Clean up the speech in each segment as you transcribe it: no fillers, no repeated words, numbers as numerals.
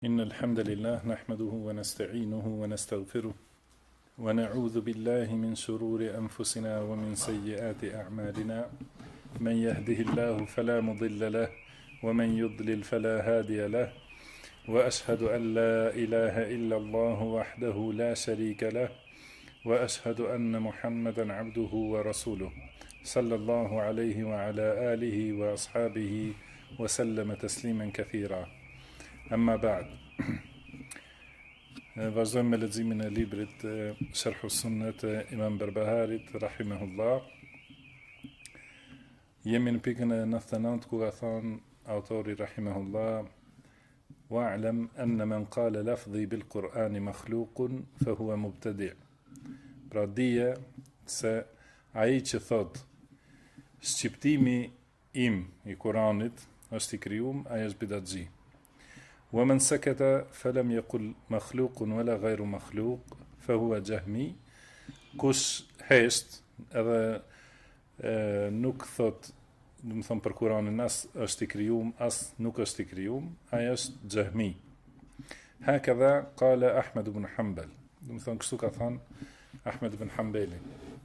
إن الحمد لله نحمده ونستعينه ونستغفره ونعوذ بالله من شرور أنفسنا ومن سيئات أعمالنا من يهده الله فلا مضل له ومن يضلل فلا هادي له وأشهد أن لا إله إلا الله وحده لا شريك له وأشهد أن محمدا عبده ورسوله صلى الله عليه وعلى آله وأصحابه وسلم تسليما كثيرا. Amma ba'd. Vazhdojmë me leximin e librit Sharh Sunnet e Imam Berbaharit rahimahullah. Jemi në pikën e 99 ku ka thënë autori rahimahullah: "Wa'lam anna man qala lafdhi bil Qur'ani makhluqun fa huwa mubtadi'." Pra dije se ai që thot shqiptimi im i Kuranit është i krijuar, ai është bidatxhi. ومن سكت فلم يقل مخلوق ولا غير مخلوق فهو جهمي. Kush hesht edhe nuk thot, do të them për Kur'anin as është i krijuar as nuk është i krijuar, ai është jahmi. Hakadha qala Ahmed ibn Hanbal. Do të them kështu ka thënë Ahmed ibn Hanbali.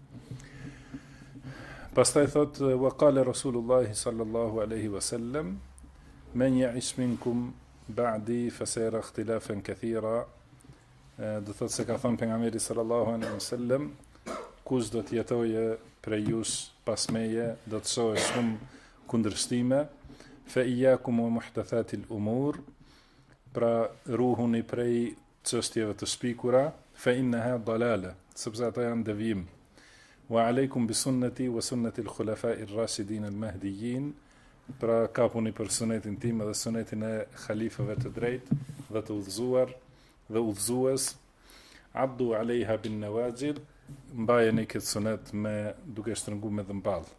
Pastaj thot wa qala Rasulullah sallallahu alaihi wasallam man ya'ish minkum ba'di fasayara ikhtilafan kathira. Do thot se ka thënë pejgamberi sallallahu alaihi wasallam, kush do të jetojë prej jush pas meje do të shohë shumë kundërshtime. Fa iyyakum wa muhdathati al-umur, pra ruhuni prej çështjeve të shpikura. Fa innaha dalala, sepse ata janë devijim. Wa alaykum bi sunnati wa sunnati al-khulafa'i ar-rashidin al-mahdiyyin, pra kapuni për sunetin tim dhe sunetin e khalifëve të drejtë dhe të udhëzuar dhe udhëzues. Addu alejha bin nawajid, mbajeni këtë sunet me duke shtrënguar me dhëmball.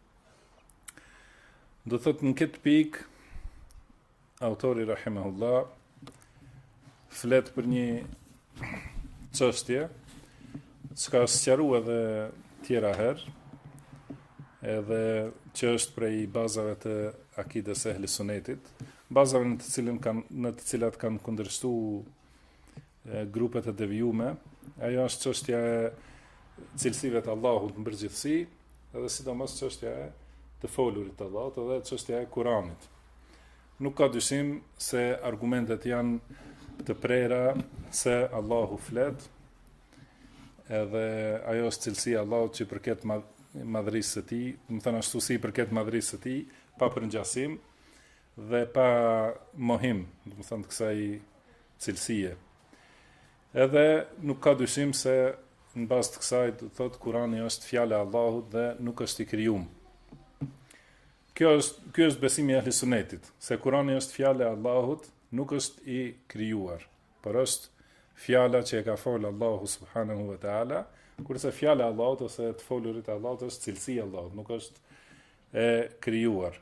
Do thot në këtë pikë autori rahimahullah flet për një çështje që ka sqaruar edhe tjera herë, edhe që është prej bazave të akides e ehli sunetit, bazave në të cilat kanë kundërshtuar grupet e devijume. Ajo është çështja e cilësive të Allahut në përgjithësi, edhe sidomos çështja e të folurit të Allahut, edhe çështja e Kuranit. Nuk ka dyshim se argumentet janë të prera se Allahu flet, edhe ajo është cilësia e Allahut që përket madhërisë së tij, do të thënë ashtu si përket madhërisë së tij, pa përngjasim dhe pa mohim, do të thënë të kësaj cilësie. Edhe nuk ka dyshim se në bazë të kësaj do thotë Kurani është fjala e Allahut dhe nuk është i krijuar. Ky është besimi i ahli sunetit, se Kurani është fjala e Allahut, nuk është i krijuar, por është fjala që e ka folë Allahu subhanahu wa taala. Kurse fjala e Allahut ose të folurit e Allahut është cilësia e Allahut, nuk është e krijuar.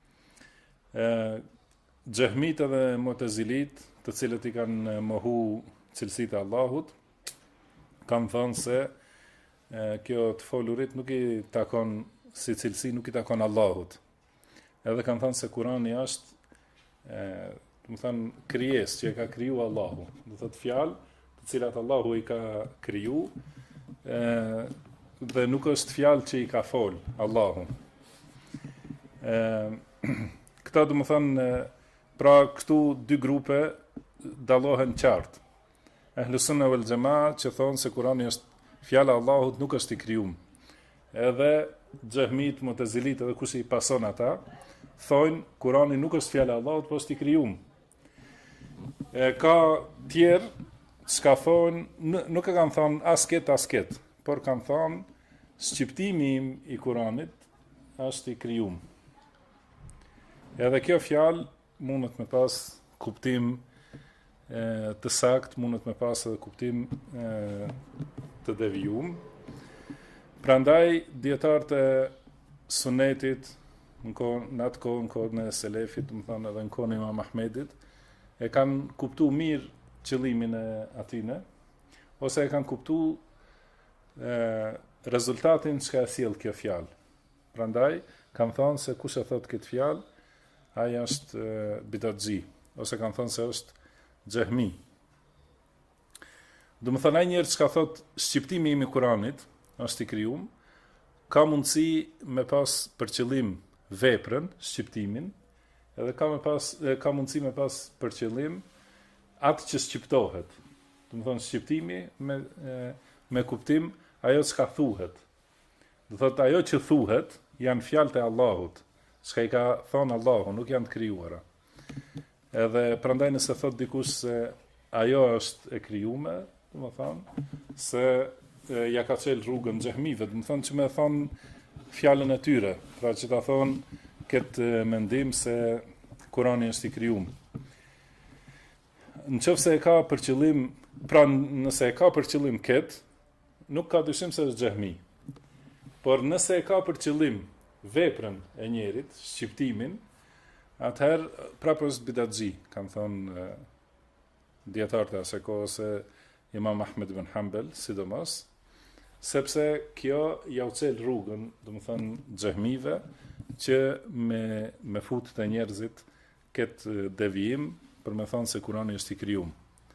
Xehmit dhe Mu'tazilit, të cilët i kanë mohu cilësitë e Allahut, kanë thënë se kjo të folurit nuk i takon si cilësi, nuk i takon Allahut. Edhe kanë thënë se Kurani është do të thënë krijesë që e ka krijuar Allahu. Do thotë fjalë të cilat Allahu i ka kriju, dhe nuk është fjalë që i ka fol Allahu. Këta do të thënë, pra këtu dy grupe dallohen qartë. Ahlus Sunna wal Jamaa që thonë se Kurani është fjala e Allahut, nuk është i krijuar. Edhe Xehmit, Mu'tazilit edhe kush i pason ata, thonë Kurani nuk është fjala e Allahut, por është i krijuar. Ka tjerë s'ka thonë, nuk e kanë thonë asket, por kanë thonë shqiptimi im i Kuranit është i krijuar. Edhe kjo fjalë mundet me pas kuptim të saktë, mundet me pas edhe kuptim të devijuar. Prandaj dietarët e sunetit në atë kohën e selefit, do të thonë edhe në kohën e Imam Ahmedit, e kanë kuptuar mirë qëllimin e atine, ose e kanë kuptuar rezultatin që ka e sjell kjo fjalë. Prandaj kanë thënë se kush e thot këtë fjalë, ai është bidatxhi, ose kanë thënë se është Xehmi. Do më thënë ai njerëz që ka thot shqiptimi im i Kuranit është i krijuar, ka mundësi me pas për qëllim veprën, shqiptimin, edhe ka mundësi me pas për qëllim atë që shqiptohet. Do më thënë shqiptimi me kuptim ajo që ka thuhet. Do thot ajo që thuhet janë fjalët e Allahut, çka i ka thonë Allahu, nuk janë të krijuara. Edhe prandaj nëse thot dikush se ajo është e krijuar, do më thonë se ja ka çel rrugën xehmive, do më thonë që me thonë fjalën e tyre, pra që ta thonë këtë mendim se Kurani është i krijuar. Nëse e ka për qëllim, pra nëse e ka për qëllim këtë, nuk ka dyshim se është xehmi. Por nëse e ka për qëllim veprën e njerit, shqiptimin, atëherë prapë është bidatxhi, kanë thonë dietarët e asaj kohe ose Imam Ahmed ibn Hanbel, sidomos, sepse kjo ja u cel rrugën, do të thënë xehmive, që me fut të njerëzit këtë devijim për me thonë se Kurani është i krijuar.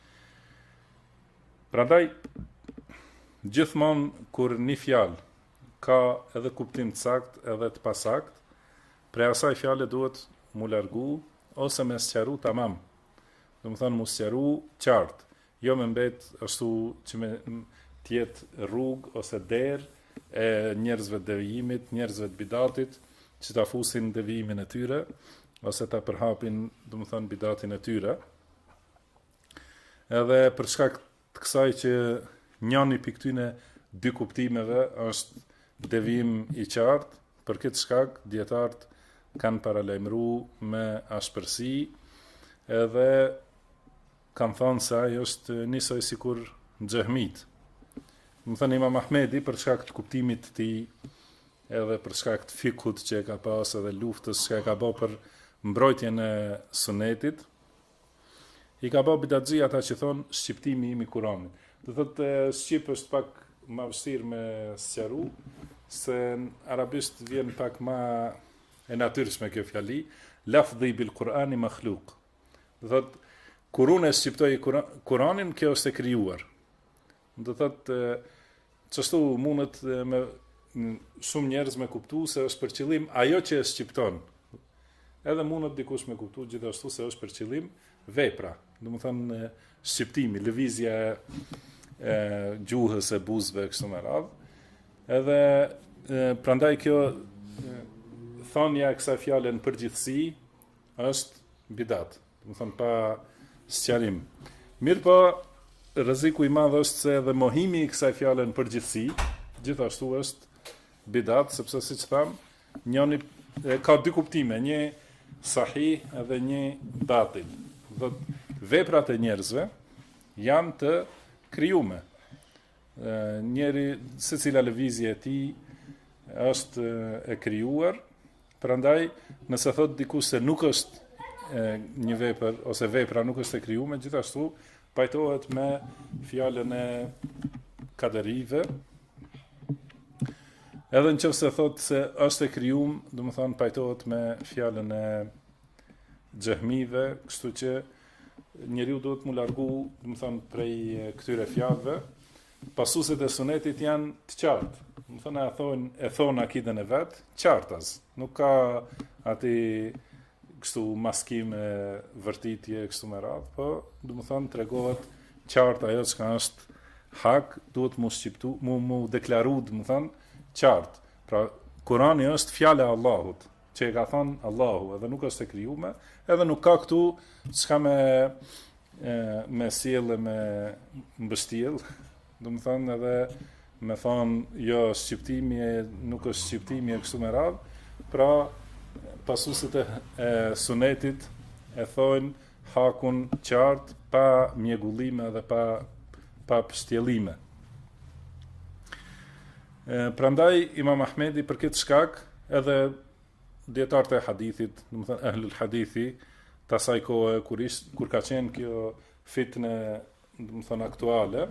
Prandaj gjithmonë kur një fjalë ka edhe kuptim të saktë edhe të pasakt, prej asaj fjale duhet mu largu ose me sqaru tamam. Do të thonë mu sqaru qartë, jo me mbet ashtu që me tjetë rrugë ose derë e njerëzve të devijimit, njerëzve të bidatit, që ta fusin devijimin e tyre ose ta përhapin, do të thonë bidatin e tyre. Edhe për shkak të kësaj që njëri pikë këtyne dy kuptimeve është devijim i qartë, për këtë shkak dietarët kanë paralajmëruar me ashpërsi, edhe kanë thënë se ai është njësoj sikur xehmit. Më thënë Imam Ahmedi për shkak të kuptimit të tij, edhe për shkak të fikut që e ka pas edhe luftës që e ka bërë për mbrojtjen e sunetit, i ka bërë bidatxhi ata që thonë shqiptimi im i Kuranit. Do thotë shqip është pak më vështirë me sqaru, se në arabisht vjen pak më e natyrshme kjo fjali, lafdhi bil Kurani makhluq. Do thotë kur unë shqiptoj Kuranin, kjo është e krijuar. Do thotë çështu mundet me shumë njerëz me kuptu se është për qëllim ajo që e shqipton. Edhe mundet dikush me kuptu gjithashtu se është për qëllim vepra. Do të thonë shqiptimi, lëvizja e gjuhës e buzëve kështu me radhë. Edhe prandaj kjo thonja e kësaj fjale në përgjithësi është bidat. Do të thonë pa sqarim. Mirë po, rreziku i madh është se edhe mohimi i kësaj fjale në përgjithësi gjithashtu është bidat, sepse siç tham, njëri ka dy kuptime, një sahih edhe një batil. Do veprat e njerëzve janë të krijuara. Njeri secila lëvizje e tij është e krijuar, prandaj nëse thot dikush se nuk është një vepër ose vepra nuk është e krijuar, gjithashtu pajtohet me fjalën e kaderive. Edhe nëse thot se është e krijuar, do të thonë pajtohet me fjalën e xehmive, kështu që njeriu duhet mu largu, do të thonë prej këtyre fjalëve. Pasuesit e sunetit janë të qartë. Do të thonë e thonë akiden e vet, qartas. Nuk ka aty kështu maskime, vërtitje kështu me radhë, po do të thonë tregohet qartë ajo që është hak, duhet mu shqiptu, mu deklaru, do të thonë qartë. Pra Kurani është fjala e Allahut, që e ka thonë Allahu, edhe nuk është e krijuar, edhe nuk ka këtu çka me sjellë me mbështjell, do të thonë edhe me thonë jo shqiptimi nuk është shqiptimi e kështu me radhë, pra pasuesit e sunetit e thonë hakun qartë, pa mjegullime dhe pa pështjellime. Prandaj Imam Ahmedi për këtë shkak edhe dietarët e hadithit, do të thonë ehlul hadithi, të asaj kohe kur ka qenë kjo fitne, do të thonë aktuale,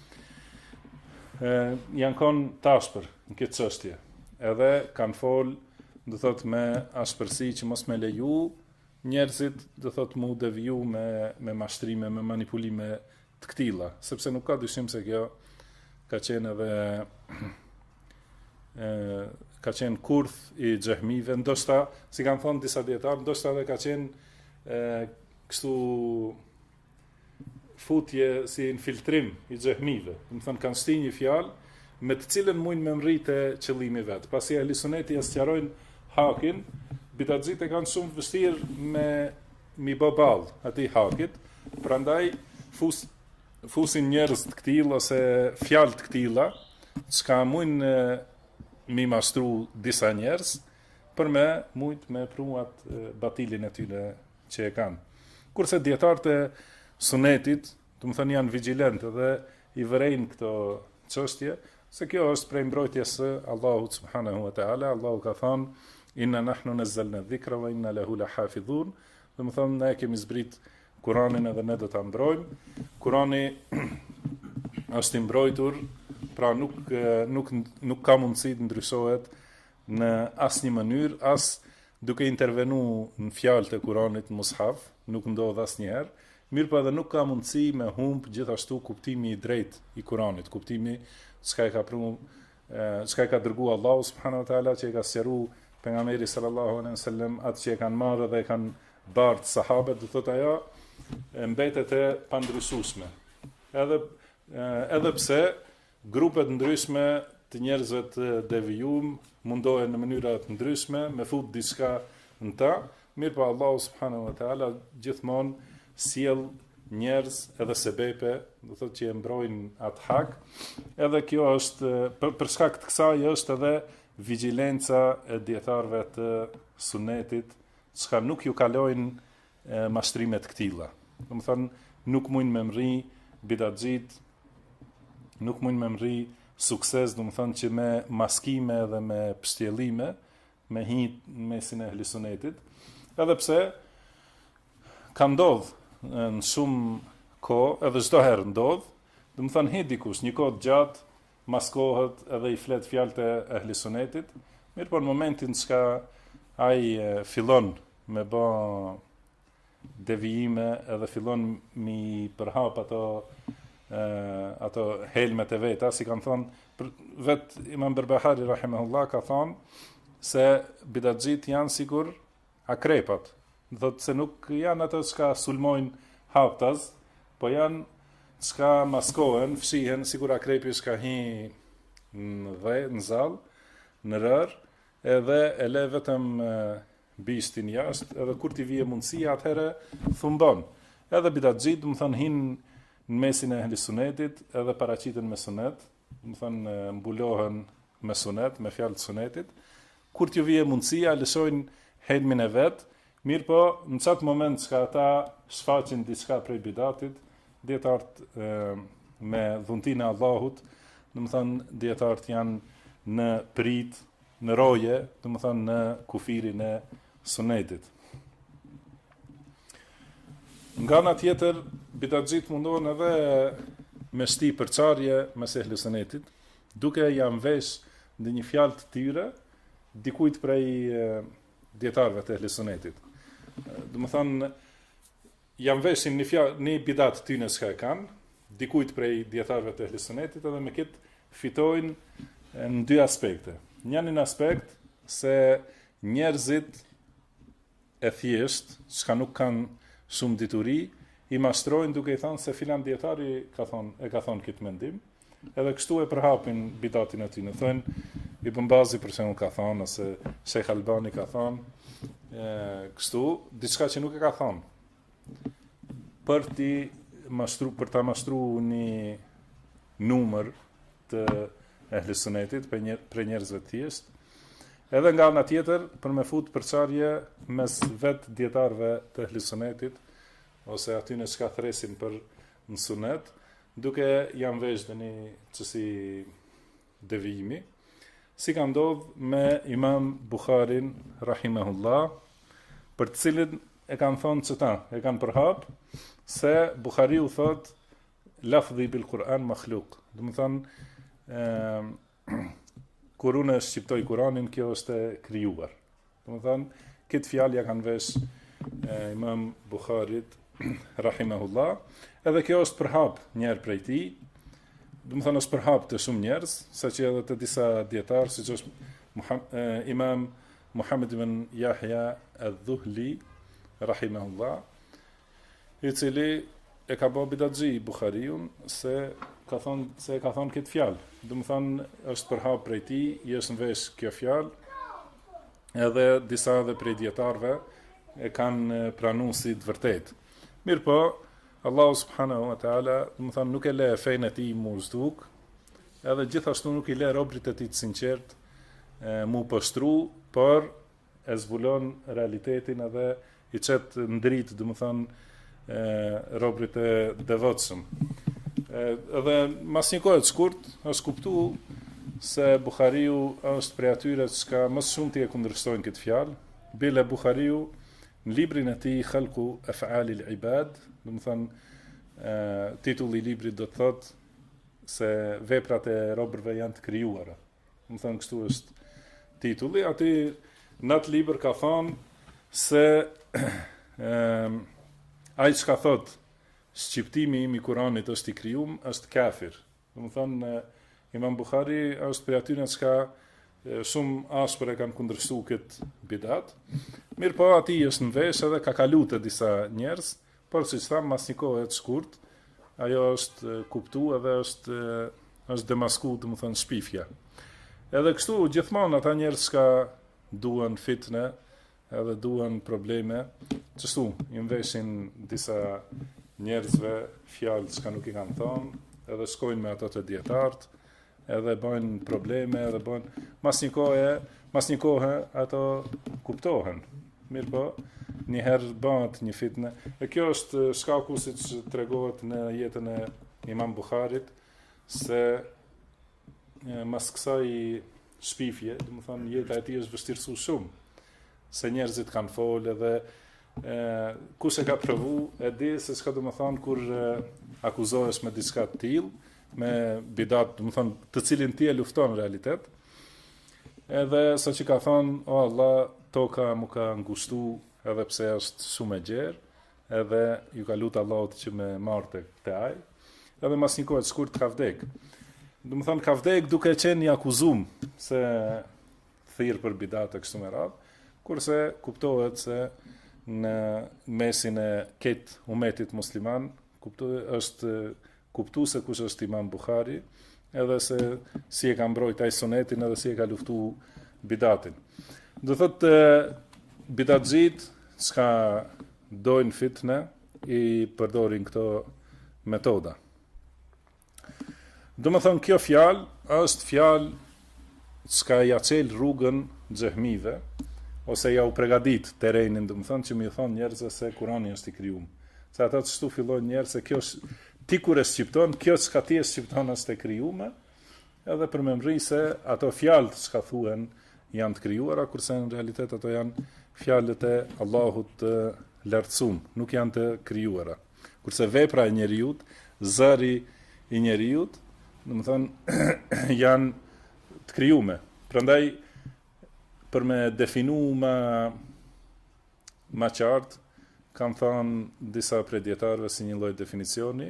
janë kanë tashpër në këtë çështje. Edhe kanë fol, do thotë me ashpërsi që mos me leju njerëzit do thot mu deviju me mashtrime, me manipulime të këtilla, sepse nuk ka dyshim se kjo ka qenë edhe ka qenë kurth i xehmive, ndoshta, si kanë thonë disa dietarë, ndoshta edhe ka qenë kështu futje si infiltrim i xehmive. Do të thonë kanë shti një fjalë me të cilën mund me mritë qëllimi vet. Pasi ehli suneti ja sqarojnë hakin, bidatxhit e kanë shumë vështirë me mi bë ball atij hakit, prandaj fusin njerëz të këtill ose fjalë të këtilla, çka mund mi mashtru disa njerëz për me mujt me pruat batilin e tyre që e kanë. Kurse dietarët e sunetit, do të thënë janë vigjilent dhe i vërejnë këto çështje, se kjo është prej mbrojtjes së Allahut subhanahu wa taala. Allahu ka thënë inna nahnu nazzalna dhikra wa inna lahu lahafidhun. Do të thënë ne kemi zbrit Kur'anin edhe ne do ta mbrojmë. Kur'ani është i mbrojtur, pra nuk ka mundësi të ndryshohet në asnjë mënyrë, as duke intervenu në fjalët e Kur'anit në mushaf, nuk ndodh asnjëherë. Mirë pa edhe nuk ka mundësi me humb gjithashtu kuptimi i drejt i Kur'anit, kuptimi çka e ka dërguar Allahu subhanahu wa taala, që e ka sqaruar pejgamberi sallallahu alaihi wasallam, atë që e kanë marrë dhe e kanë bardh sahabët, do thotë ajo mbetet e pandryshueshme. Edhe pse grupet ndryshme të njerëzve të devijum mundohen në mënyra të ndryshme me fut diçka në ta, mirë pa Allahu subhanahu wa taala gjithmonë sjell njerëz edhe sebepe, do thotë që e mbrojnë atë hak. Edhe kjo është për shkak të kësaj është edhe vigjilenca e dietarëve të sunetit, çka nuk ju kalojnë mashtrimet këtilla. Do të thonë nuk mund me mri bidatxhit, nuk mund me mri sukses, do të thonë që me maskime dhe me pështjellime, me hit në mesin e ehli sunetit. Edhe pse ka ndodhur në shumë kohë, edhe çdo herë ndodh, do të thonë hit dikush një kohë gjatë, maskohet edhe i flet fjalët e ehli sunetit, mirë po në momentin që ai fillon me bë devijime edhe fillon mi përhap ato helmet e veta, si kanë thonë vet Imam Berbahari rahimahullah ka thonë se bidatxhit janë sikur akrepat. Do të se nuk janë ato që sulmojnë haptaz, po janë që maskohen, fshihen sikur akrepi që hi në zall, në rër, edhe e le vetëm bishtin jashtë, edhe kur t'i vije mundësia atëherë thumbon. Edhe bidatxhit, do të thonë hin në mesin e ehli sunetit, edhe paraqiten me sunet, do të thonë mbulohen me sunet, me fjalë të sunetit. Kur t'ju vije mundësia, lëshojnë helmin e vet, mirë po në çat moment që ata shfaqin diçka prej bidatit, dietarët me dhuntinë e Allahut, do të thonë dietarët janë në prit, në roje, do të thonë në kufirin e sunetit. Nga ana tjetër, bidatxhit mundohen edhe me shti përçarje mes ehli sunetit, duke janë vesh në një fjalë të tyre dikujt prej dietarëve të ehli sunetit. Do të thonë janë veshin një bidat të tyre që kanë, dikujt prej dietarëve të ehli sunetit, edhe me këtë fitojnë në dy aspekte. Një aspekt se njerëzit e thjesht, që nuk kanë shumë dituri, i mashtrojnë duke i thënë se filan dietari e ka thonë këtë mendim, edhe kështu e përhapin bidatin e tyre. Thonë Ibn Bazi për shembull ka thonë, ose Sheikh Albani ka thonë, kështu diçka që nuk e ka thonë. Për ta mashtruar një numër të ehli sunetit për njerëzve të thjesht, edhe nga ana tjetër për me fut përçarje mes vet dietarëve të ehli sunetit ose atyre që thresin për në sunet, duke janë vesh dhe një qësi devijimi, si ka ndodh me Imam Bukharin rahimahullah, për të cilin e kanë thonë qëta, e kanë përhap, se Bukhariu thot lafdhi bil Kur'an makhluk. Do të thonë, kur unë shqiptoj Kur'anin, kjo është e krijuar. Do të thonë, këtë fjalë ja kanë vesh Imam Bukharit, rahimahullah, edhe kjo është përhap njerë prej ti, do më thënë është përhap të shumë njerës, sa që edhe të disa djetarë, si që është Imam Muhammed ibn Yahya al-Dhuhli, rahimahullah, i cili e ka bë bidatxhi Bukhariun se ka thonë këtë fjalë. Do më thënë është përhap prej ti, jesë në vesh kjo fjalë, edhe disa dhe prej djetarëve e kanë pranu si të vërtet. Mirë po, Allahu subhanahu wa ta'ala, do më thënë nuk e le fejnë e ti mu zduk, edhe gjithashtu nuk i le robrit e ti të sinqert mu pështru, por e zbulon realitetin edhe i qetë ndrit, do më thënë robrit e devotshëm. Edhe mas një kohë të shkurt, është kuptu se Bukhariu është prej atyre që më shumë ti e kundërshtojnë këtë fjalë. Bile Bukhariu në librin e tij Khalqu Af'alil Ibad, do të thënë titulli i librit do të thotë se veprat e robërve janë të krijuara. Do të thënë kështu është titulli. Aty në atë libër ka thonë se ai që ka thotë shqiptimi im i Kuranit është i krijuar, është kafir. Do të thënë Imam Bukhari është për atyre që shumë ashpër e kanë kundërshtuar këtë bidat. Mirë po, ati është në vesh edhe ka kalu të disa njerëz, por si që thamë, mas një kohë e të shkurt, ajo është kuptu edhe është demasku, të më thënë, shpifja. Edhe kështu, gjithmonë ata njerëz që duan fitne, edhe duan probleme, qështu, i veshin disa njerëzve fjalë që nuk i kanë thonë, edhe shkojnë me ato të dietartë, edhe bëjnë probleme, edhe bëjnë mas një kohë ato kuptohen. Mirë po, njëherë bëhet një fitne. E kjo është shkaku si që tregohet në jetën e Imam Bukharit, se mas kësaj shpifje, do të thonë jeta e tij është vështirësu shumë, se njerëzit kanë folë edhe kush e ka provu e di se çka do të thonë kur akuzohesh me diçka të tillë, me bidat, do të thonë, të cilin ti e lufton në realitet. Edhe sa që ka thonë, o Allah, toka mu ka ngushtu edhe pse është shumë e gjerë, edhe ju ka lutë Allahut që me marrë te ai, edhe mas një kohë të shkurt ka vdek. Do të thonë ka vdek duke qenë i akuzum se thirr për bidat e kështu me radhë, kurse kuptohet se në mesin e ketë umetit musliman është kuptu se kush është Imam Bukhari, edhe se si e ka mbrojt ai sunetin edhe si e ka luftu bidatin. Do thotë bidatxhit s'ka dojnë fitne i përdorin këto metoda. Do më thonë kjo fjalë është fjalë s'ka ja cel rrugën xehmive, ose ja u pregadit terrenin, do më thonë që mi thonë njerëzve se Kurani është i krijuar. Se ata që shtu fillojnë njerëz se kjo është ti kur e shqipton, kjo çka ti e shqipton është e krijuar, edhe për me mri se ato fjalë që thuhen janë të krijuara, kurse në realitet ato janë fjalët e Allahut të lartësuar, nuk janë të krijuara. Kurse vepra e njeriut, zëri i njeriut, do të thonë janë të krijuara. Prandaj për me definu ma qartë, kanë thënë disa prej dietarëve si një lloj definicioni,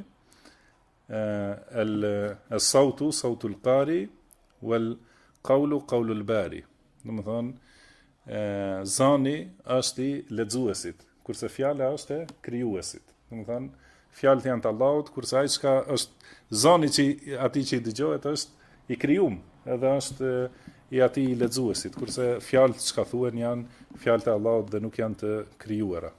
el-sautu sautul qari wal qawlu qawlul bari. Do të thonë zani është i lexuesit, kurse fjala është e krijuesit. Do të thonë fjalët janë të Allahut, kurse ai që është zani që atij që i dëgjohet është i krijuar, edhe është i atij i lexuesit, kurse fjalët që thuhen janë fjalët e Allahut dhe nuk janë të krijuara.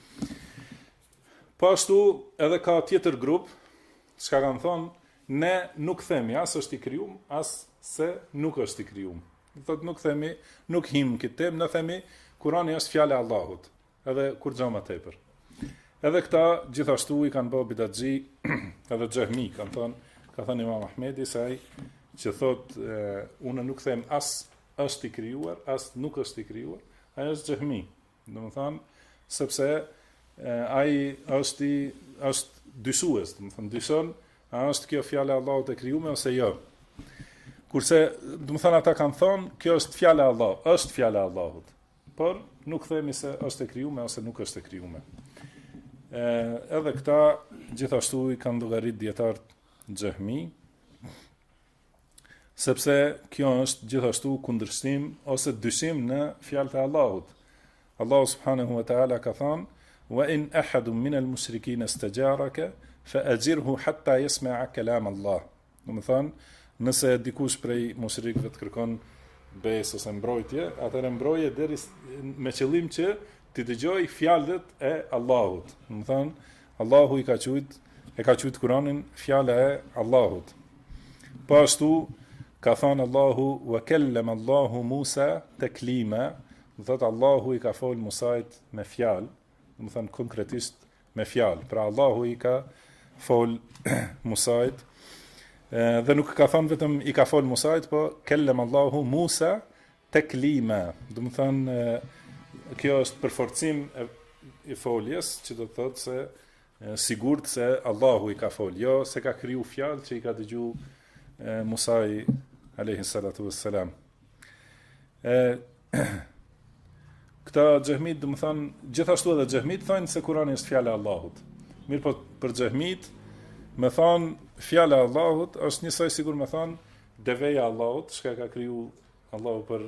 Po ashtu edhe ka tjetër grup që kanë thonë, ne nuk themi as është i krijuar, as se nuk është i krijuar. Thotë nuk themi, nuk him këtë temë, ne themi Kurani është fjala e Allahut, edhe kur xhama tepër. Edhe këta gjithashtu i kanë bërë bidatxhi, edhe xehmi kanë thonë, ka thënë Imam Ahmedi se ai që thotë unë nuk them as është i krijuar, as nuk është i krijuar, ai është xehmi. Domethënë sepse ai është dysues, domethënë dyshon a është kjo fjala e Allahut e krijuar ose jo. Kurse domethënë ata kanë thonë kjo është fjala e Allahut, është fjala e Allahut. por nuk themi se është e krijuar ose nuk është e krijuar. Edhe këta gjithashtu i kanë llogarit dietarët Xehmi, sepse kjo është gjithashtu kundërshtim ose dyshim në fjalët e Allahut. Allahu subhanahu wa ta'ala ka thënë: "Wa in ahadun min al-mushrikeen istajaraka fa'ajirhu hatta yasma'a kalam Allah." Do të thonë, nëse dikush prej mushrikëve të kërkon besë ose mbrojtje, atëherë mbroje deri me qëllim që ti dëgjoj fjalët e Allahut. Do të thonë, Allahu e ka thujt Kur'anin fjala e Allahut. Po ashtu ka thënë Allahu: "Wa kallama Allahu Musa taklima." Do thotë Allahu i ka fol Musait me fjalë, do të thonë konkretisht me fjalë. Pra Allahu i ka fol Musait, dhe nuk ka thënë vetëm i ka fol Musait, po kallama Allahu Musa taklima. Do të thonë kjo është përforcim i foljes, që do të thotë se sigurt se Allahu i ka fol, jo se ka kriju fjalë që i ka dëgju Musai alayhi salatu wassalam. Këta Xehmit, do të thonë, gjithashtu edhe Xehmit thonë se Kurani është fjala e Allahut. Mirë, po për Xehmit me thonë fjala e Allahut është njësoj sigur me thonë deveja e Allahut, çka ka kriju Allahu për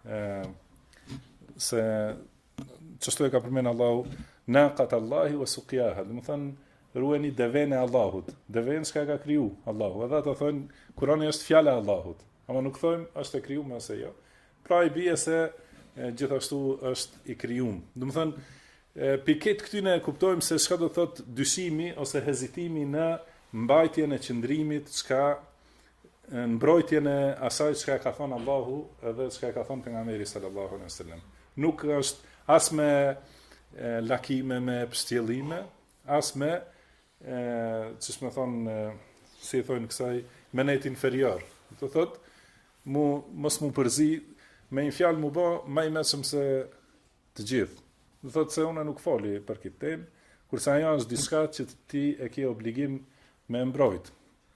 se çështu e ka përmend Allahu naqat Allahi wa suqiyaha. Do të thonë ruani deven e Allahut. Deven çka ka kriju Allahu. Edhe ata thonë Kurani është fjala e Allahut. Ama nuk thonë është e krijuar ose jo. Pra i bie se gjithashtu është i krijuar. Do të thonë piket këtyne kuptojmë se çka do thotë dyshimi ose hezitimi në mbajtjen e qëndrimit, çka mbrojtjen e asaj çka ka thënë Allahu edhe çka ka thënë pejgamberi sallallahu alaihi wasallam. Nuk është as me lakime, me pështjellime, as me ç'është më thon si thonë kësaj menet inferior. Do thotë mos mu përzi me një fjalë mu bë më i mëshëm se të gjithë. Do thotë se unë nuk foli për këtë temë, kurse ajo është diçka që ti e ke obligim me mbrojt.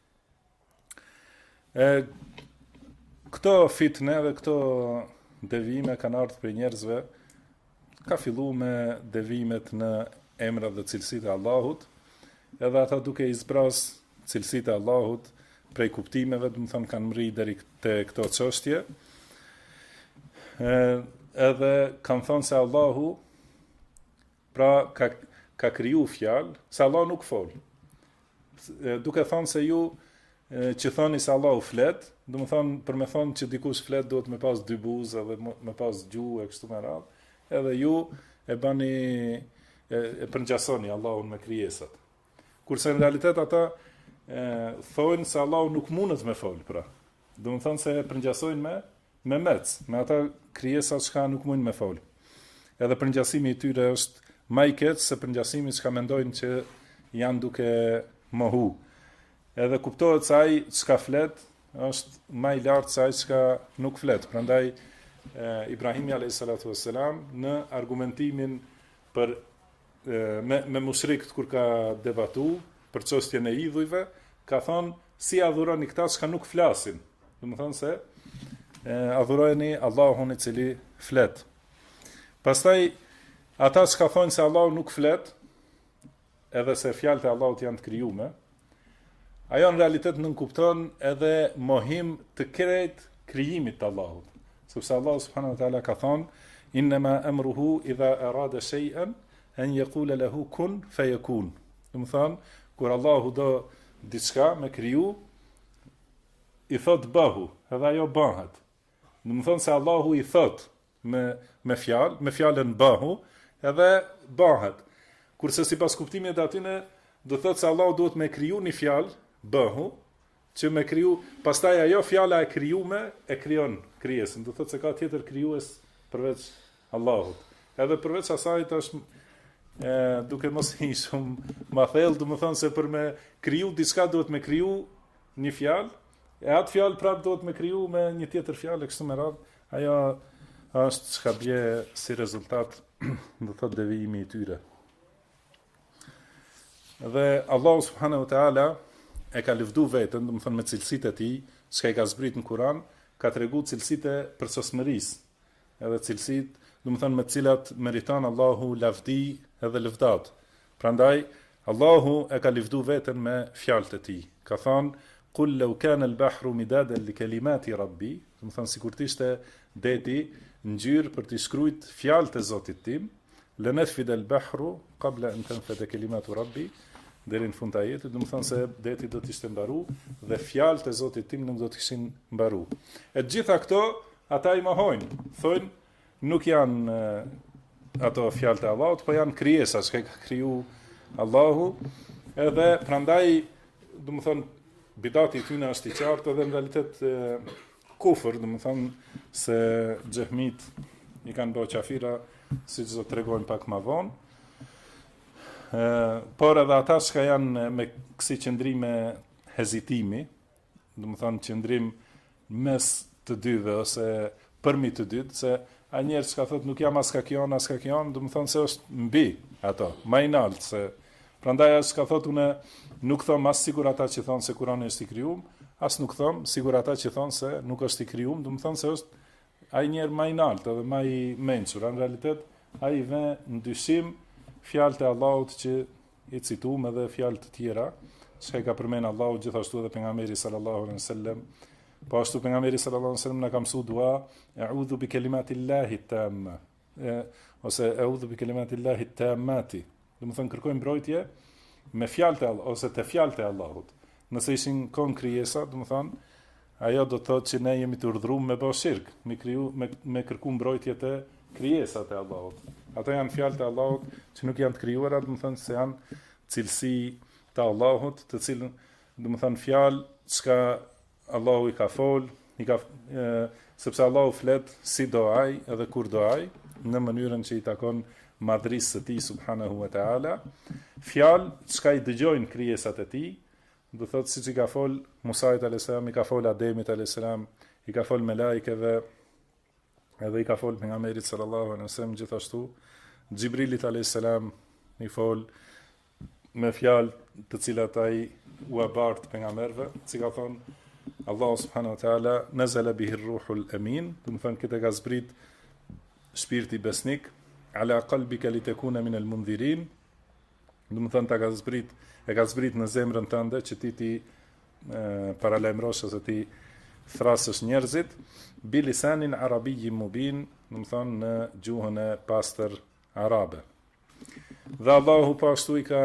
Këto fitne dhe këto devime kanë ardhur për njerëzve, ka fillu me devimet në emrat dhe cilësitë e Allahut, edhe ata duke i zbraz cilësitë e Allahut prej kuptimeve, do të thonë kanë mri deri te këto çështje. Edhe kanë thonë se Allahu pra ka kriju fjalë, se Allah nuk fol. Duke thonë se ju që thoni se Allahu flet, do të thonë për me thonë që dikush flet duhet me pas dy buzë edhe me pas gjuhë e kështu me radhë, edhe ju e bani e përngjasoni Allahun me krijesat. Kurse në realitet ata thonë se Allahu nuk mundet me fol, pra. Do të thonë se e përngjasojnë me mec, me ata krijesat që nuk mundin me fol. Edhe përngjasimi i tyre është më i keq se përngjasimi që mendojnë që janë duke mohu. Edhe kuptohet se ai çka flet është më i lartë se ai çka nuk flet. Prandaj Ibrahimi alayhis salatu wassalam në argumentimin për me mushrikët kur ka debatu për çështjen e idhujve, ka thonë si adhuroni këta që nuk flasin. Do të thonë se adhurojeni Allahun i cili flet. Pastaj ata që ka thonë se Allahu nuk flet, edhe se fjalët e Allahut janë të krijuara, ajo në realitet nënkupton edhe mohim të krejt krijimit të Allahut. Sepse Allahu subhanahu wa taala ka thonë: "Innama amruhu idha arada shay'an an yaqula lahu kun fayakun." Do të thonë, kur Allahu do diçka me kriju, i thot bëhu, edhe ajo bëhet. Do të thonë se Allahu i thot me fjalën bëhu, edhe bëhet. Kurse sipas kuptimit të atyne, do thotë se Allahu duhet me kriju një fjalë, bëhu, që me kriju, pastaj ajo fjala e krijume e krijon krijesën. Do thotë se ka tjetër krijues përveç Allahut. Edhe përveç asaj tash duke mos hi shumë ma thellë, do të thonë se për me kriju diçka duhet me kriju një fjalë, e atë fjalë prapë duhet me kriju me një tjetër fjalë kështu me radhë. Ajo është çka bie si rezultat, do thotë devijimi i tyre. Dhe Allahu subhanahu wa taala e ka lëvdu veten, do të thonë me cilësitë e tij, çka i ka zbrit në Kur'an, ka tregu cilësitë e përsosmërisë, edhe cilësitë do të thënë me të cilat meriton Allahu lavdi edhe lëvdat. Prandaj Allahu e ka lëvdu veten me fjalët e tij. Ka thënë Qul law kana al-bahru midadan li kalimati rabbi, do të thënë sikur të ishte deti ngjyrë për të shkruajt fjalët e Zotit tim, lanafida al-bahru qabla an tanfada kalimatu rabbi, deri në fund të ajetit, do të thënë se deti do të ishte mbaru dhe fjalët e Zotit tim nuk do të kishin mbaru. E gjitha këto ata i mohojnë, thonë nuk janë ato fjalët e Allahut, po janë krijesa që ka kriju Allahu, edhe prandaj do të thënë bidati i tyre është i qartë edhe në realitet kufër, do të thënë se xehmit i kanë bërë qafira, siç do t'tregojmë pak më vonë. Por edhe ata që janë me kësi qëndrime hezitimi, do të thënë qëndrim mes të dyve ose përmi të dytë, se a njerëz që thotë nuk jam as ka kjo, do të thonë se është mbi ato, më i lartë se prandaj as ka thotë unë nuk them as sigur ata që thonë se Kurani është i krijuar, as nuk them sigur ata që thonë se nuk është i krijuar, do të thonë se është ai njerë më i lartë edhe më i mençur. Në realitet ai vë në dyshim fjalët e Allahut që i cituam edhe fjalë të tjera, që ka përmend Allahu gjithashtu edhe pejgamberi sallallahu alaihi wasallam. Po ashtu pejgamberi sallallahu alaihi wasallam na ka mësuar dua, a'udhu bi kalimatillahi tamma, ose a'udhu bi kalimatillahi tammati. Do të thonë kërkojmë mbrojtje me fjalët e Allahut ose te fjalët e Allahut. Nëse ishin kon krijesa, do të thonë ajo do të thotë që ne jemi të urdhëruar me bëj shirk, me kërku mbrojtje te krijesat e Allahut. Ato janë fjalët e Allahut që nuk janë të krijuara, do të thonë se janë cilësi të Allahut, të cilën do të thonë fjalë çka Allahu i ka fol, sepse Allahu flet si do ai edhe kur do ai, në mënyrën që i takon madhrisë së tij subhanahu wa taala. Fjalë çka i dëgjojnë krijesat e tij, do thotë siç i ka fol Musait alayhis salam, i ka fol Ademit alayhis salam, i ka fol melajkeve, edhe i ka fol pejgamberit sallallahu alaihi wasallam, gjithashtu Xhibrilit alayhis salam i fol me fjalë të cilat ai u bart pejgamberëve, si ka thonë Allahu subhanahu wa taala, nazala bihi ar-ruhul amin, do të thonë këtë ka zbrit shpirti besnik, ala qalbika litakuna min al-mundhirin, do të thonë e ka zbrit në zemrën tënde që ti paralajmërosh ose ti thrasësh njerëzit bi lisanin arabiyyin mubin, do të thonë në gjuhën e pastër arabe. Dhe Allahu po ashtu i ka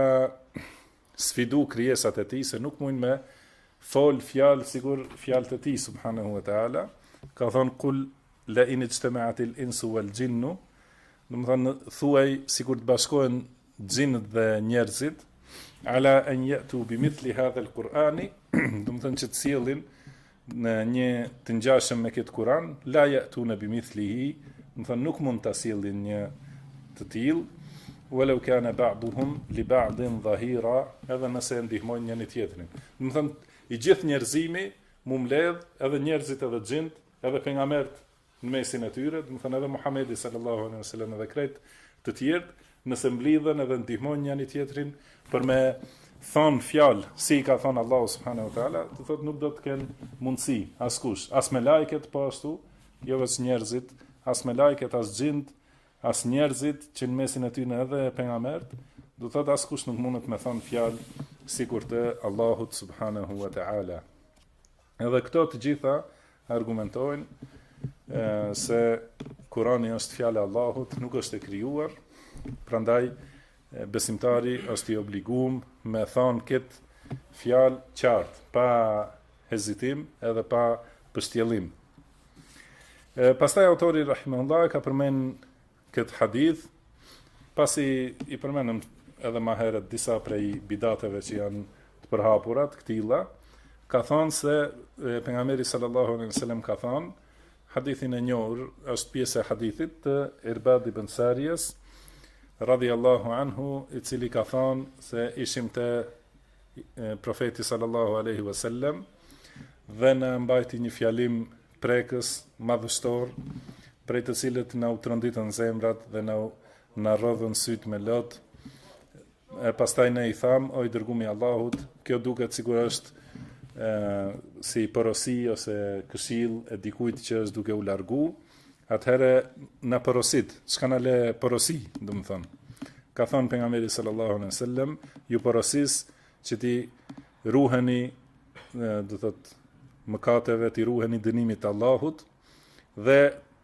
sfidu krijesat e tij se nuk mund me fol fjalë sigur fjalët e tij subhanahu wa taala. Ka thonë kul la in ijtama'at al-insu wal jinnu, do të thonë thuaj sikur të bashkohen xhinët dhe njerëzit, ala an yatu bimithli hadha al-Qur'ani, do të thonë që të sjellin në një të ngjashëm me këtë Kur'an, la yatuna bimithlihi, do të thonë nuk mund ta sjellin një të tillë, walau kana ba'duhum li ba'din dhahira, edhe nëse ndihmojnë njëri tjetrin. Do të thonë i gjithë njerëzimi mu mbledh edhe njerëzit edhe xhint, edhe pejgamberët në mesin e tyre, do të thonë edhe Muhamedi sallallahu alaihi wasallam edhe krejt të tjerë, nëse mblidhen edhe ndihmojnë njëri tjetrin për me thonë fjalë si ka thonë Allahu subhanahu wa taala, do thotë nuk do të kenë mundësi askush, as me lajket po ashtu, jo vetëm njerëzit, as me lajket, as xhint, as njerëzit që në mesin e tyre edhe pejgamberët, do thotë askush nuk mundet me thonë fjalë sikur të Allahut subhanahu wa taala. Edhe këto të gjitha argumentojnë se Kurani është fjala e Allahut, nuk është e krijuar, prandaj besimtari është i obliguar me thonë këtë fjalë qartë, pa hezitim edhe pa pështjellim. Pastaj autori rahimahullah ka përmend këtë hadith, pasi i përmendëm edhe më herët disa prej bidateve që janë të përhapura të këtilla, ka thonë se pejgamberi sallallahu alaihi wasallam ka thonë, hadithin e njohur është pjesë e hadithit të Irbad ibn Sariyas radhiyallahu anhu, i cili ka thonë se ishim te profeti sallallahu alaihi wasallam dhe na mbajti një fjalim prekës madhështor, prej të cilët na u tronditën zemrat dhe na rrodhën syt me lot. Pastaj ne i tham, o i dërgumi Allahut, kjo duket sikur është si porosi ose këshill e dikujt që është duke u largu, atëherë na porosit, çka na le porosi, do të thonë. Ka thonë pejgamberi sallallahu alaihi wasallam, ju porosis që ti ruheni, do thotë mëkateve, ti ruheni dënimit të Allahut dhe